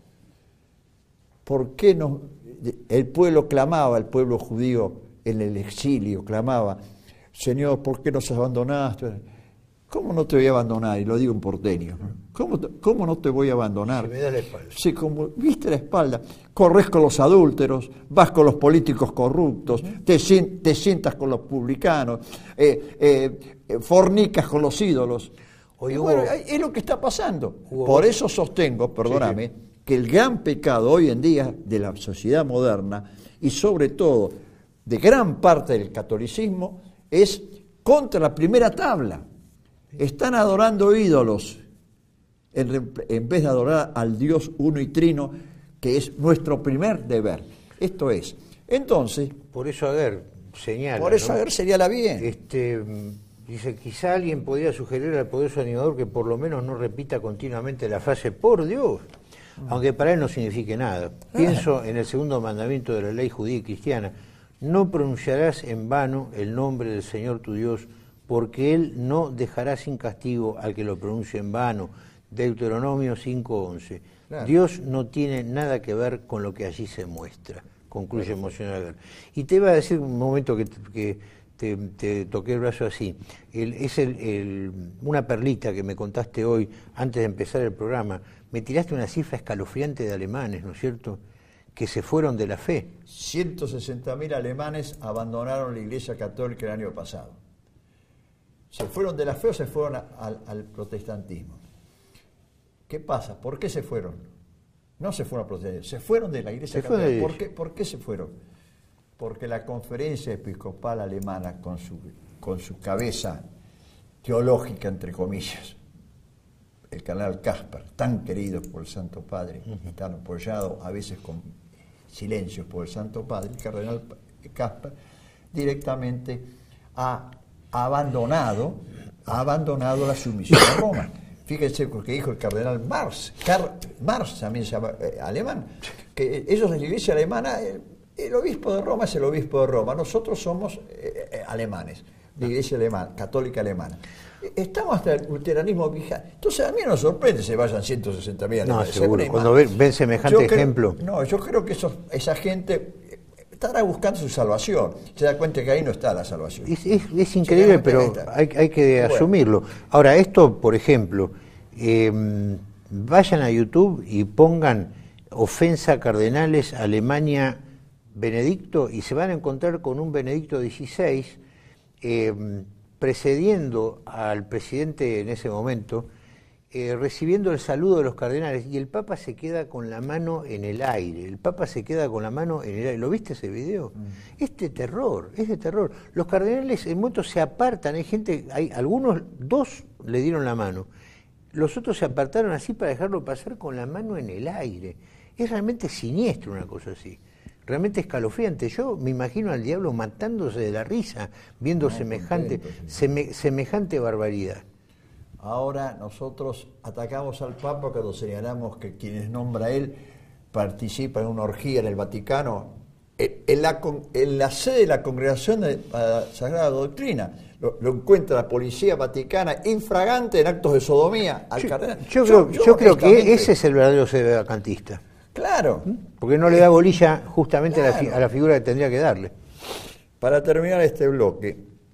Speaker 1: ¿Por qué no? El pueblo clamaba, el pueblo judío en el exilio clamaba, Señor, ¿por qué nos abandonaste? ¿Cómo no te voy a abandonar? Y lo digo en porteño. ¿Cómo, cómo no te voy a abandonar?
Speaker 2: Se me da la espalda.
Speaker 1: Sí, como viste la espalda. Corres con los adúlteros, vas con los políticos corruptos, uh-huh. te, te sientas con los publicanos, eh, eh, fornicas con los ídolos. Oye, bueno, hubo, es lo que está pasando. Por eso sostengo, perdóname, sí, sí. que el gran pecado hoy en día de la sociedad moderna y sobre todo de gran parte del catolicismo es contra la primera tabla. Están adorando ídolos en, en vez de adorar al Dios uno y trino, que es nuestro primer deber. Esto es. Entonces...
Speaker 2: Por eso Aguer señala...
Speaker 1: Por eso
Speaker 2: ¿no?
Speaker 1: Aguer señala bien.
Speaker 2: Este, dice, quizá alguien podría sugerir al poderoso animador que por lo menos no repita continuamente la frase por Dios, aunque para él no signifique nada. Pienso en el segundo mandamiento de la ley judía y cristiana: no pronunciarás en vano el nombre del Señor tu Dios, porque Él no dejará sin castigo al que lo pronuncie en vano. Deuteronomio cinco once. Claro. Dios no tiene nada que ver con lo que allí se muestra, concluye emocional. Y te iba a decir un momento que, que te, te toqué el brazo así. El, es el, el, una perlita que me contaste hoy, antes de empezar el programa. Me tiraste una cifra escalofriante de alemanes, ¿no es cierto?, que se fueron de la fe.
Speaker 1: ciento sesenta mil alemanes abandonaron la Iglesia Católica el año pasado. ¿Se fueron de la fe o se fueron a, a, al protestantismo? ¿Qué pasa? ¿Por qué se fueron? No se fueron al protestantismo, se fueron de la Iglesia Católica. ¿Por qué, ¿Por qué se fueron? Porque la Conferencia Episcopal Alemana, con su, con su cabeza teológica, entre comillas, el cardenal Kasper, tan querido por el Santo Padre, uh-huh. y tan apoyado a veces con silencio por el Santo Padre, el cardenal Kasper directamente ha abandonado, ha abandonado la sumisión a Roma. Fíjense lo que dijo el cardenal Marx, Car, Marx también se llama eh, alemán, que ellos en la Iglesia alemana, el, el obispo de Roma es el obispo de Roma, nosotros somos eh, eh, alemanes. la iglesia alemana, católica alemana. Estamos hasta el luteranismo vigente. Entonces a mí no me sorprende se vayan ciento sesenta mil
Speaker 2: No,
Speaker 1: alemanes.
Speaker 2: seguro. Cuando ven, ven semejante
Speaker 1: Yo creo-
Speaker 2: ejemplo.
Speaker 1: No, yo creo que eso, esa gente estará buscando su salvación. Se da cuenta que ahí no está la salvación.
Speaker 2: Es, es, es increíble,
Speaker 1: Se da
Speaker 2: pero
Speaker 1: cuenta que
Speaker 2: hay, hay que
Speaker 1: Bueno.
Speaker 2: asumirlo. Ahora, esto, por ejemplo, eh, vayan a YouTube y pongan ofensa a cardenales Alemania Benedicto y se van a encontrar con un Benedicto dieciséis eh, precediendo al presidente en ese momento, eh, recibiendo el saludo de los cardenales, y el Papa se queda con la mano en el aire. El Papa se queda con la mano en el aire. ¿Lo viste ese video? Mm. Es de terror, es de terror. Los cardenales en momentos se apartan, hay gente, hay algunos, dos le dieron la mano, los otros se apartaron así para dejarlo pasar con la mano en el aire. Es realmente siniestro una cosa así. Realmente escalofriante. Yo me imagino al diablo matándose de la risa viendo no, semejante, contento, sí. seme, semejante barbaridad.
Speaker 1: Ahora nosotros atacamos al Papa cuando señalamos que quienes nombra él participan en una orgía en el Vaticano, en, en, la, en la sede de la Congregación de la Sagrada Doctrina. Lo, lo encuentra la Policía Vaticana infragante en actos de sodomía al
Speaker 2: yo,
Speaker 1: cardenal.
Speaker 2: Yo, yo, yo, yo creo que ese es el verdadero sedevacantista.
Speaker 1: Claro.
Speaker 2: Porque no le da bolilla justamente claro. a, la, a la figura que tendría que darle.
Speaker 1: Para terminar este bloque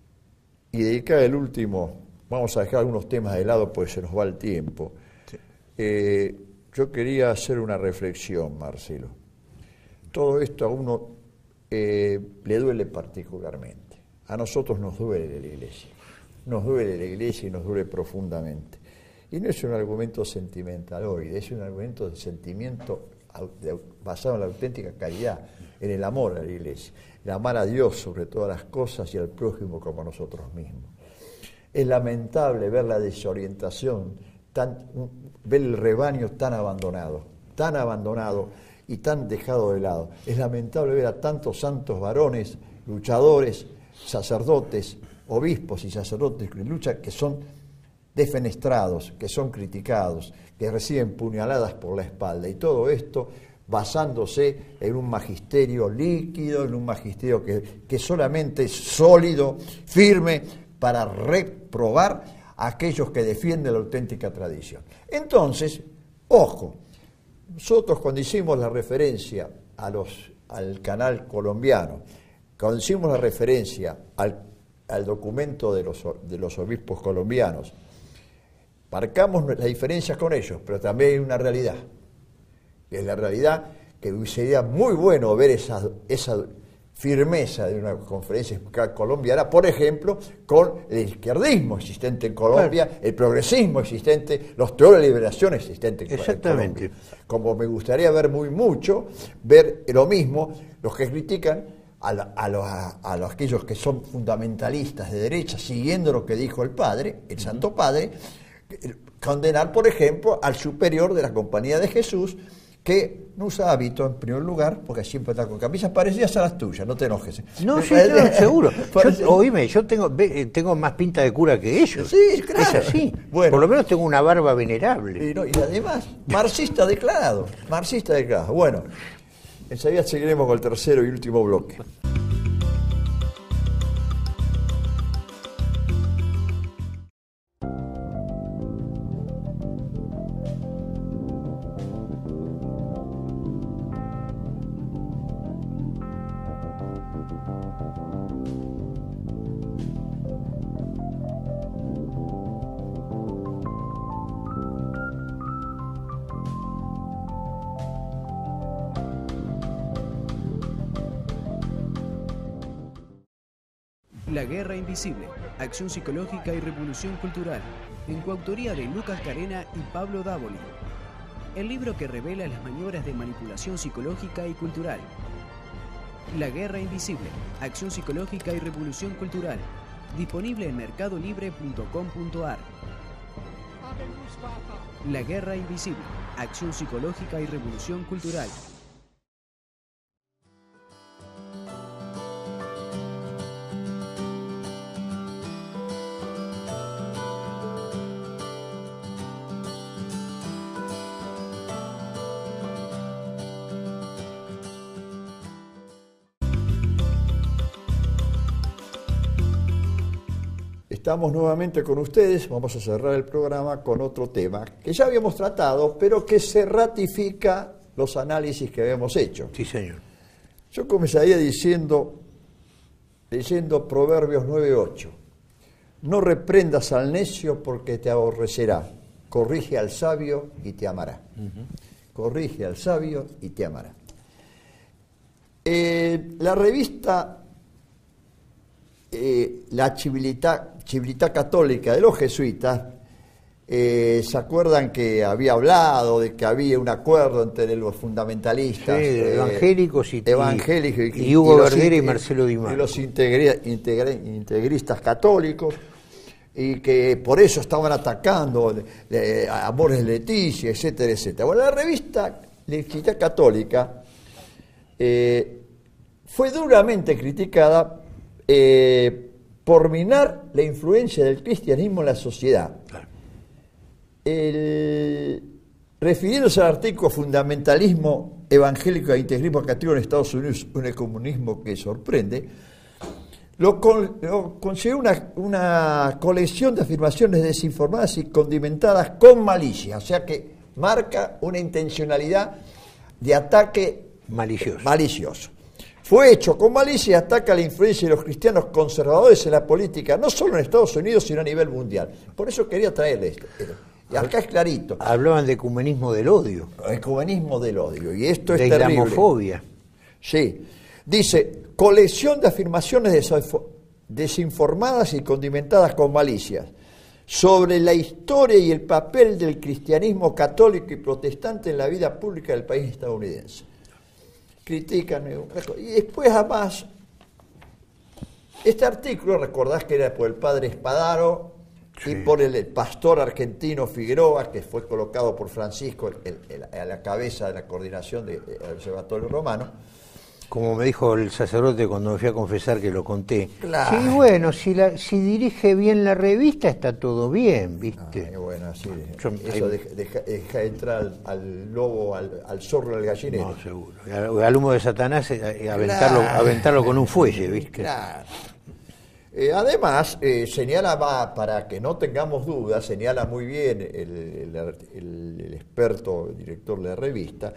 Speaker 1: y dedicar el último, vamos a dejar algunos temas de lado porque se nos va el tiempo. Sí. Eh, yo quería hacer una reflexión, Marcelo. Todo esto a uno eh, le duele particularmente. A nosotros nos duele la Iglesia. Nos duele la Iglesia y nos duele profundamente. Y no es un argumento sentimental hoy, es un argumento de sentimiento basado en la auténtica caridad, en el amor a la Iglesia, el amar a Dios sobre todas las cosas y al prójimo como a nosotros mismos. Es lamentable ver la desorientación, tan, ver el rebaño tan abandonado, tan abandonado y tan dejado de lado. Es lamentable ver a tantos santos varones, luchadores, sacerdotes, obispos y sacerdotes que luchan, que son defenestrados, que son criticados, que reciben puñaladas por la espalda, y todo esto basándose en un magisterio líquido, en un magisterio que, que solamente es sólido, firme, para reprobar a aquellos que defienden la auténtica tradición. Entonces, ojo, nosotros cuando hicimos la referencia a los, al canal colombiano, cuando hicimos la referencia al, al documento de los, de los obispos colombianos, marcamos las diferencias con ellos, pero también hay una realidad. Es la realidad que sería muy bueno ver esa, esa firmeza de una conferencia colombiana, por ejemplo, con el izquierdismo existente en Colombia, claro. el progresismo existente, los teóricos de liberación existentes en
Speaker 2: Exactamente.
Speaker 1: Colombia. Como me gustaría ver muy mucho, ver lo mismo, los que critican a, la, a, los, a, a los, aquellos que son fundamentalistas de derecha, siguiendo lo que dijo el Padre, el Santo Padre, condenar, por ejemplo, al superior de la Compañía de Jesús, que no usa hábito en primer lugar, porque siempre está con camisas parecidas a las tuyas, no te enojes.
Speaker 2: No, sí, no, seguro. Yo, oíme, yo tengo, tengo más pinta de cura que ellos.
Speaker 1: Sí, claro.
Speaker 2: Es así.
Speaker 1: Bueno,
Speaker 2: por lo menos tengo una barba venerable.
Speaker 1: Y, no, y además, marxista declarado, marxista declarado. Bueno, enseguida seguiremos con el tercero y último bloque.
Speaker 3: La Guerra Invisible, Acción Psicológica y Revolución Cultural, en coautoría de Lucas Carena y Pablo Dávoli. El libro que revela las maniobras de manipulación psicológica y cultural. La Guerra Invisible, Acción Psicológica y Revolución Cultural, disponible en mercado libre punto com punto a r. La Guerra Invisible, Acción Psicológica y Revolución Cultural.
Speaker 1: Estamos nuevamente con ustedes, vamos a cerrar el programa con otro tema que ya habíamos tratado, pero que se ratifica los análisis que habíamos hecho.
Speaker 2: Sí, señor.
Speaker 1: Yo comenzaría diciendo, leyendo Proverbios nueve ocho. No reprendas al necio porque te aborrecerá. Corrige al sabio y te amará. Uh-huh. Corrige al sabio y te amará. Eh, la revista eh, La Civiltà, Civiltà Católica de los jesuitas, eh, ¿se acuerdan que había hablado de que había un acuerdo entre los fundamentalistas?
Speaker 2: Sí,
Speaker 1: eh,
Speaker 2: evangélicos y,
Speaker 1: evangélicos
Speaker 2: y, y Hugo
Speaker 1: y
Speaker 2: Verdera y Marcelo Di Marco.
Speaker 1: Y los integri, integri, integristas católicos, y que por eso estaban atacando eh, a Amores Leticia, etcétera, etcétera. Bueno, la revista La Civiltà Católica eh, fue duramente criticada eh, por minar la influencia del cristianismo en la sociedad. Claro. El, refiriéndose al artículo Fundamentalismo evangélico e integrismo católico en Estados Unidos, un ecumenismo que sorprende, lo, con, lo consideró una, una colección de afirmaciones desinformadas y condimentadas con malicia, o sea que marca una intencionalidad de ataque
Speaker 2: malicioso.
Speaker 1: malicioso. Fue hecho con malicia y ataca la influencia de los cristianos conservadores en la política, no solo en Estados Unidos, sino a nivel mundial. Por eso quería traerle esto. Y acá es clarito.
Speaker 2: Hablaban de ecumenismo del odio.
Speaker 1: Ecumenismo del odio. Y esto es
Speaker 2: de
Speaker 1: terrible.
Speaker 2: De islamofobia.
Speaker 1: Sí. Dice, colección de afirmaciones desinformadas y condimentadas con malicias sobre la historia y el papel del cristianismo católico y protestante en la vida pública del país estadounidense. Critican. Y después, además, este artículo, recordás que era por el padre Espadaro, sí, y por el, el pastor argentino Figueroa, que fue colocado por Francisco el, el, a la cabeza de la coordinación del de, Observatorio Romano.
Speaker 2: Como me dijo el sacerdote cuando me fui a confesar, que lo conté.
Speaker 1: Claro.
Speaker 2: Sí, bueno, si, la, si dirige bien la revista está todo bien, ¿viste?
Speaker 1: Ah, bueno, así,
Speaker 2: Yo,
Speaker 1: eso
Speaker 2: hay...
Speaker 1: deja, deja, deja entrar al, al lobo, al, al zorro, al gallinero.
Speaker 2: No, seguro. Al, al humo de Satanás, eh, aventarlo, claro. aventarlo con un fuelle, ¿viste?
Speaker 1: Claro. Eh, además, eh, señala, va, para que no tengamos dudas, señala muy bien el, el, el, el experto el director de la revista,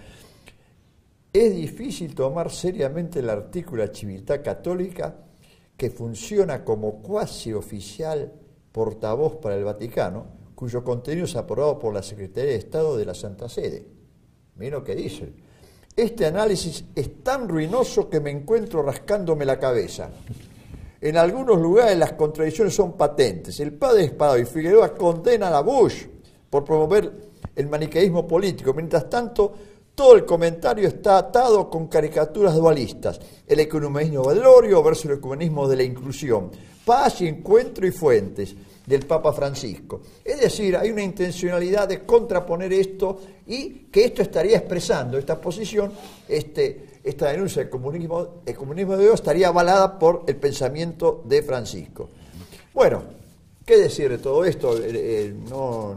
Speaker 1: es difícil tomar seriamente el artículo de la Civiltà Católica, que funciona como cuasi oficial portavoz para el Vaticano, cuyo contenido es aprobado por la Secretaría de Estado de la Santa Sede. Miren lo que dice. Este análisis es tan ruinoso que me encuentro rascándome la cabeza. En algunos lugares las contradicciones son patentes. El padre Espadaro y Figueroa condenan a Bush por promover el maniqueísmo político. Mientras tanto, todo el comentario está atado con caricaturas dualistas. El ecumenismo del odio versus el ecumenismo de la inclusión. Paz y encuentro y fuentes del Papa Francisco. Es decir, hay una intencionalidad de contraponer esto y que esto estaría expresando, esta posición, este, esta denuncia del comunismo, el comunismo de Dios estaría avalada por el pensamiento de Francisco. Bueno, ¿qué decir de todo esto? Eh, eh, no,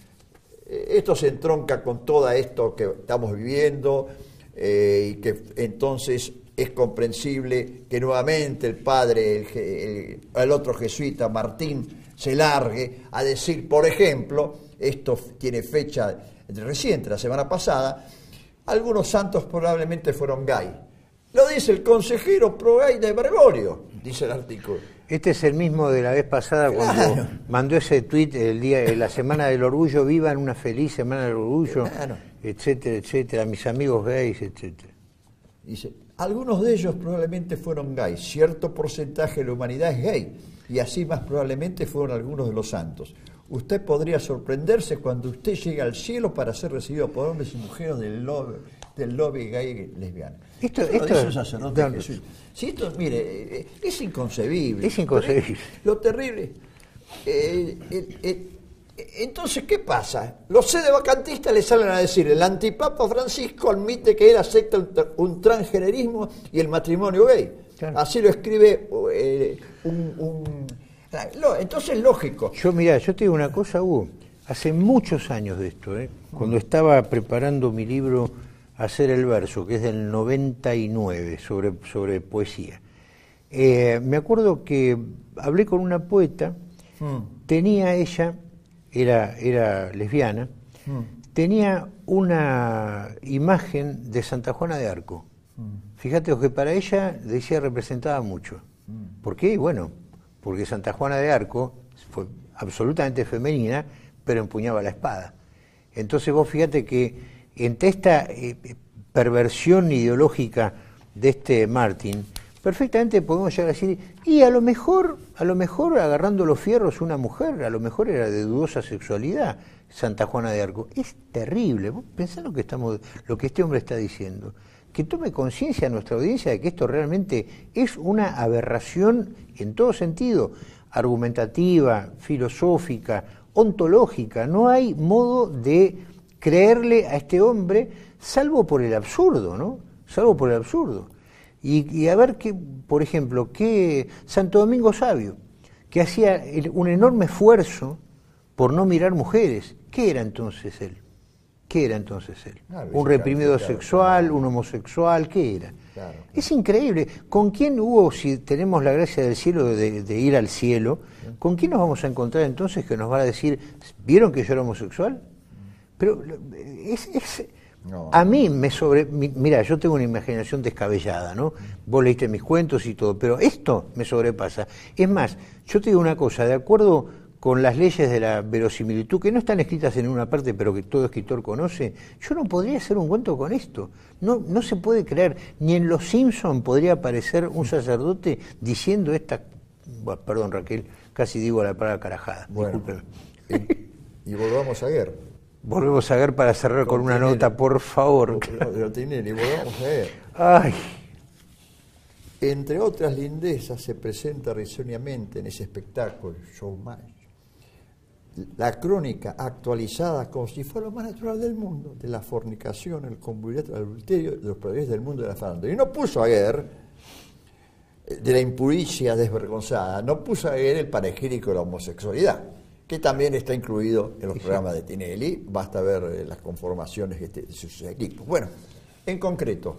Speaker 1: eh, esto se entronca con todo esto que estamos viviendo eh, y que entonces es comprensible que nuevamente el padre, el, el, el otro jesuita, Martín, se largue a decir, por ejemplo, esto tiene fecha reciente, la semana pasada, algunos santos probablemente fueron gay. Lo dice el consejero pro gay de Bergoglio, dice el artículo.
Speaker 2: Este es el mismo de la vez pasada, claro, cuando mandó ese tuit el día, la Semana del Orgullo, vivan una feliz Semana del Orgullo, claro, etcétera, etcétera, mis amigos gays, etcétera.
Speaker 1: Dice, algunos de ellos probablemente fueron gays, cierto porcentaje de la humanidad es gay, y así más probablemente fueron algunos de los santos. Usted podría sorprenderse cuando usted llegue al cielo para ser recibido por hombres y mujeres del lobby, del lobby gay y lesbiano.
Speaker 2: Esto,
Speaker 1: esto,
Speaker 2: esto
Speaker 1: lo dice un sacerdote
Speaker 2: no,
Speaker 1: de Jesús. Si esto, mire, es inconcebible.
Speaker 2: Es inconcebible.
Speaker 1: Lo terrible. Eh, eh, eh, entonces, ¿qué pasa? Los sedevacantistas le salen a decir, el antipapa Francisco admite que él acepta un, un transgenerismo y el matrimonio gay. Claro. Así lo escribe eh, un... un no, entonces, lógico.
Speaker 2: Yo, mirá, yo te digo una cosa, Hugo. Hace muchos años de esto, ¿eh? Cuando estaba preparando mi libro Hacer el verso, que es del noventa y nueve, sobre, sobre poesía, eh, me acuerdo que hablé con una poeta mm. tenía ella, era, era lesbiana, mm. tenía una imagen de Santa Juana de Arco. Mm. Fíjate que para ella, decía, representaba mucho. Mm. ¿Por qué? Bueno, porque Santa Juana de Arco fue absolutamente femenina, pero empuñaba la espada. Entonces vos fíjate que entre esta eh, perversión ideológica de este Martín, perfectamente podemos llegar a decir, y a lo mejor, a lo mejor agarrando los fierros una mujer, a lo mejor era de dudosa sexualidad, Santa Juana de Arco. Es terrible. Vos pensá lo que estamos, lo que este hombre está diciendo. Que tome conciencia a nuestra audiencia de que esto realmente es una aberración en todo sentido, argumentativa, filosófica, ontológica. No hay modo de creerle a este hombre, salvo por el absurdo, ¿no? Salvo por el absurdo. Y, y a ver, que, por ejemplo, que Santo Domingo Sabio, que hacía el, un enorme esfuerzo por no mirar mujeres. ¿Qué era entonces él? ¿Qué era entonces él? Claro, ¿un reprimido sexual, claro. un homosexual? ¿Qué era? Claro, claro. Es increíble. ¿Con quién hubo, si tenemos la gracia del cielo de, de ir al cielo, ¿sí? ¿con quién nos vamos a encontrar entonces que nos va a decir, ¿vieron que yo era homosexual? Pero es... es No, a mí me sobre... Mira, yo tengo una imaginación descabellada, ¿no? Vos leíste mis cuentos y todo, pero esto me sobrepasa. Es más, yo te digo una cosa, de acuerdo con las leyes de la verosimilitud, que no están escritas en una parte, pero que todo escritor conoce, yo no podría hacer un cuento con esto. No, no se puede creer. Ni en Los Simpson podría aparecer un sacerdote diciendo esta... Bueno, perdón, Raquel, casi digo la palabra carajada.
Speaker 1: Bueno, discúlpeme. Y, y volvamos a Guerra.
Speaker 2: Volvemos a ver para cerrar con, con una Tinelli. Nota, por favor.
Speaker 1: Lo, lo, lo Tinelli, volvamos a ver.
Speaker 2: Ay.
Speaker 1: Entre otras lindezas se presenta risueñamente en ese espectáculo, Showmatch, la crónica actualizada como si fuera lo más natural del mundo, de la fornicación, el concubinato, el adulterio, de los problemas del mundo de la farándula. Y no puso a Guerra, de la impuricia desvergonzada, no puso a Guerra el panegírico de la homosexualidad, que también está incluido en los sí, programas sí. de Tinelli, basta ver eh, las conformaciones de, este, de sus equipos. Bueno, en concreto,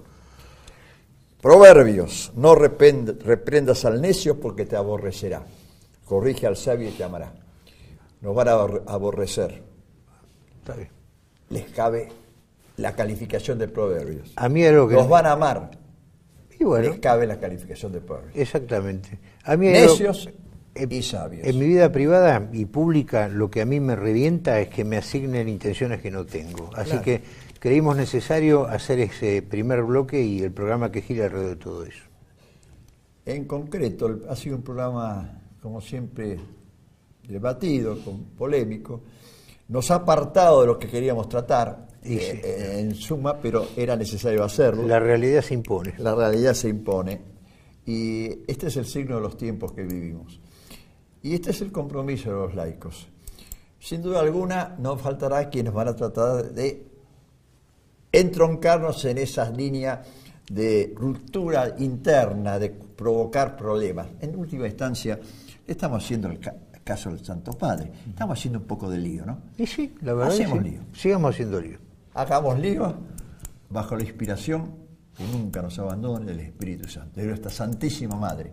Speaker 1: Proverbios, no repend, reprendas al necio porque te aborrecerá, corrige al sabio y te amará. Nos van a aborrecer.
Speaker 2: Está bien.
Speaker 1: Les cabe la calificación de Proverbios.
Speaker 2: A mí es lo que...
Speaker 1: Nos van a amar.
Speaker 2: Y bueno,
Speaker 1: les cabe la calificación de Proverbios.
Speaker 2: Exactamente. A mí
Speaker 1: Necios...
Speaker 2: Lo...
Speaker 1: y sabios.
Speaker 2: En mi vida privada y pública lo que a mí me revienta es que me asignen intenciones que no tengo. Así claro. que creímos necesario hacer ese primer bloque y el programa que gira alrededor de todo eso.
Speaker 1: En concreto, ha sido un programa, como siempre, debatido, polémico. Nos ha apartado de lo que queríamos tratar,
Speaker 2: y
Speaker 1: eh,
Speaker 2: sí.
Speaker 1: eh, en suma, pero era necesario hacerlo.
Speaker 2: La realidad se impone.
Speaker 1: La realidad se impone. Y este es el signo de los tiempos que vivimos. Y este es el compromiso de los laicos. Sin duda alguna, no faltará quienes van a tratar de entroncarnos en esas líneas de ruptura interna, de provocar problemas. En última instancia, estamos haciendo el ca- caso del Santo Padre. Estamos haciendo un poco de lío, ¿no?
Speaker 2: Y sí, la verdad.
Speaker 1: Hacemos
Speaker 2: sí.
Speaker 1: lío.
Speaker 2: Sigamos haciendo lío.
Speaker 1: Hagamos lío bajo la inspiración que nunca nos abandone del Espíritu Santo, de nuestra Santísima Madre,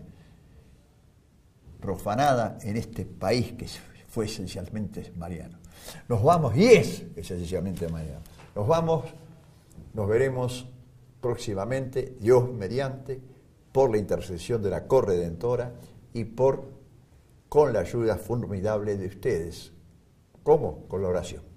Speaker 1: profanada en este país que fue esencialmente mariano. Nos vamos, y es esencialmente mariano. Nos vamos, nos veremos próximamente, Dios mediante, por la intercesión de la Corredentora y por con la ayuda formidable de ustedes. ¿Cómo? Con la oración.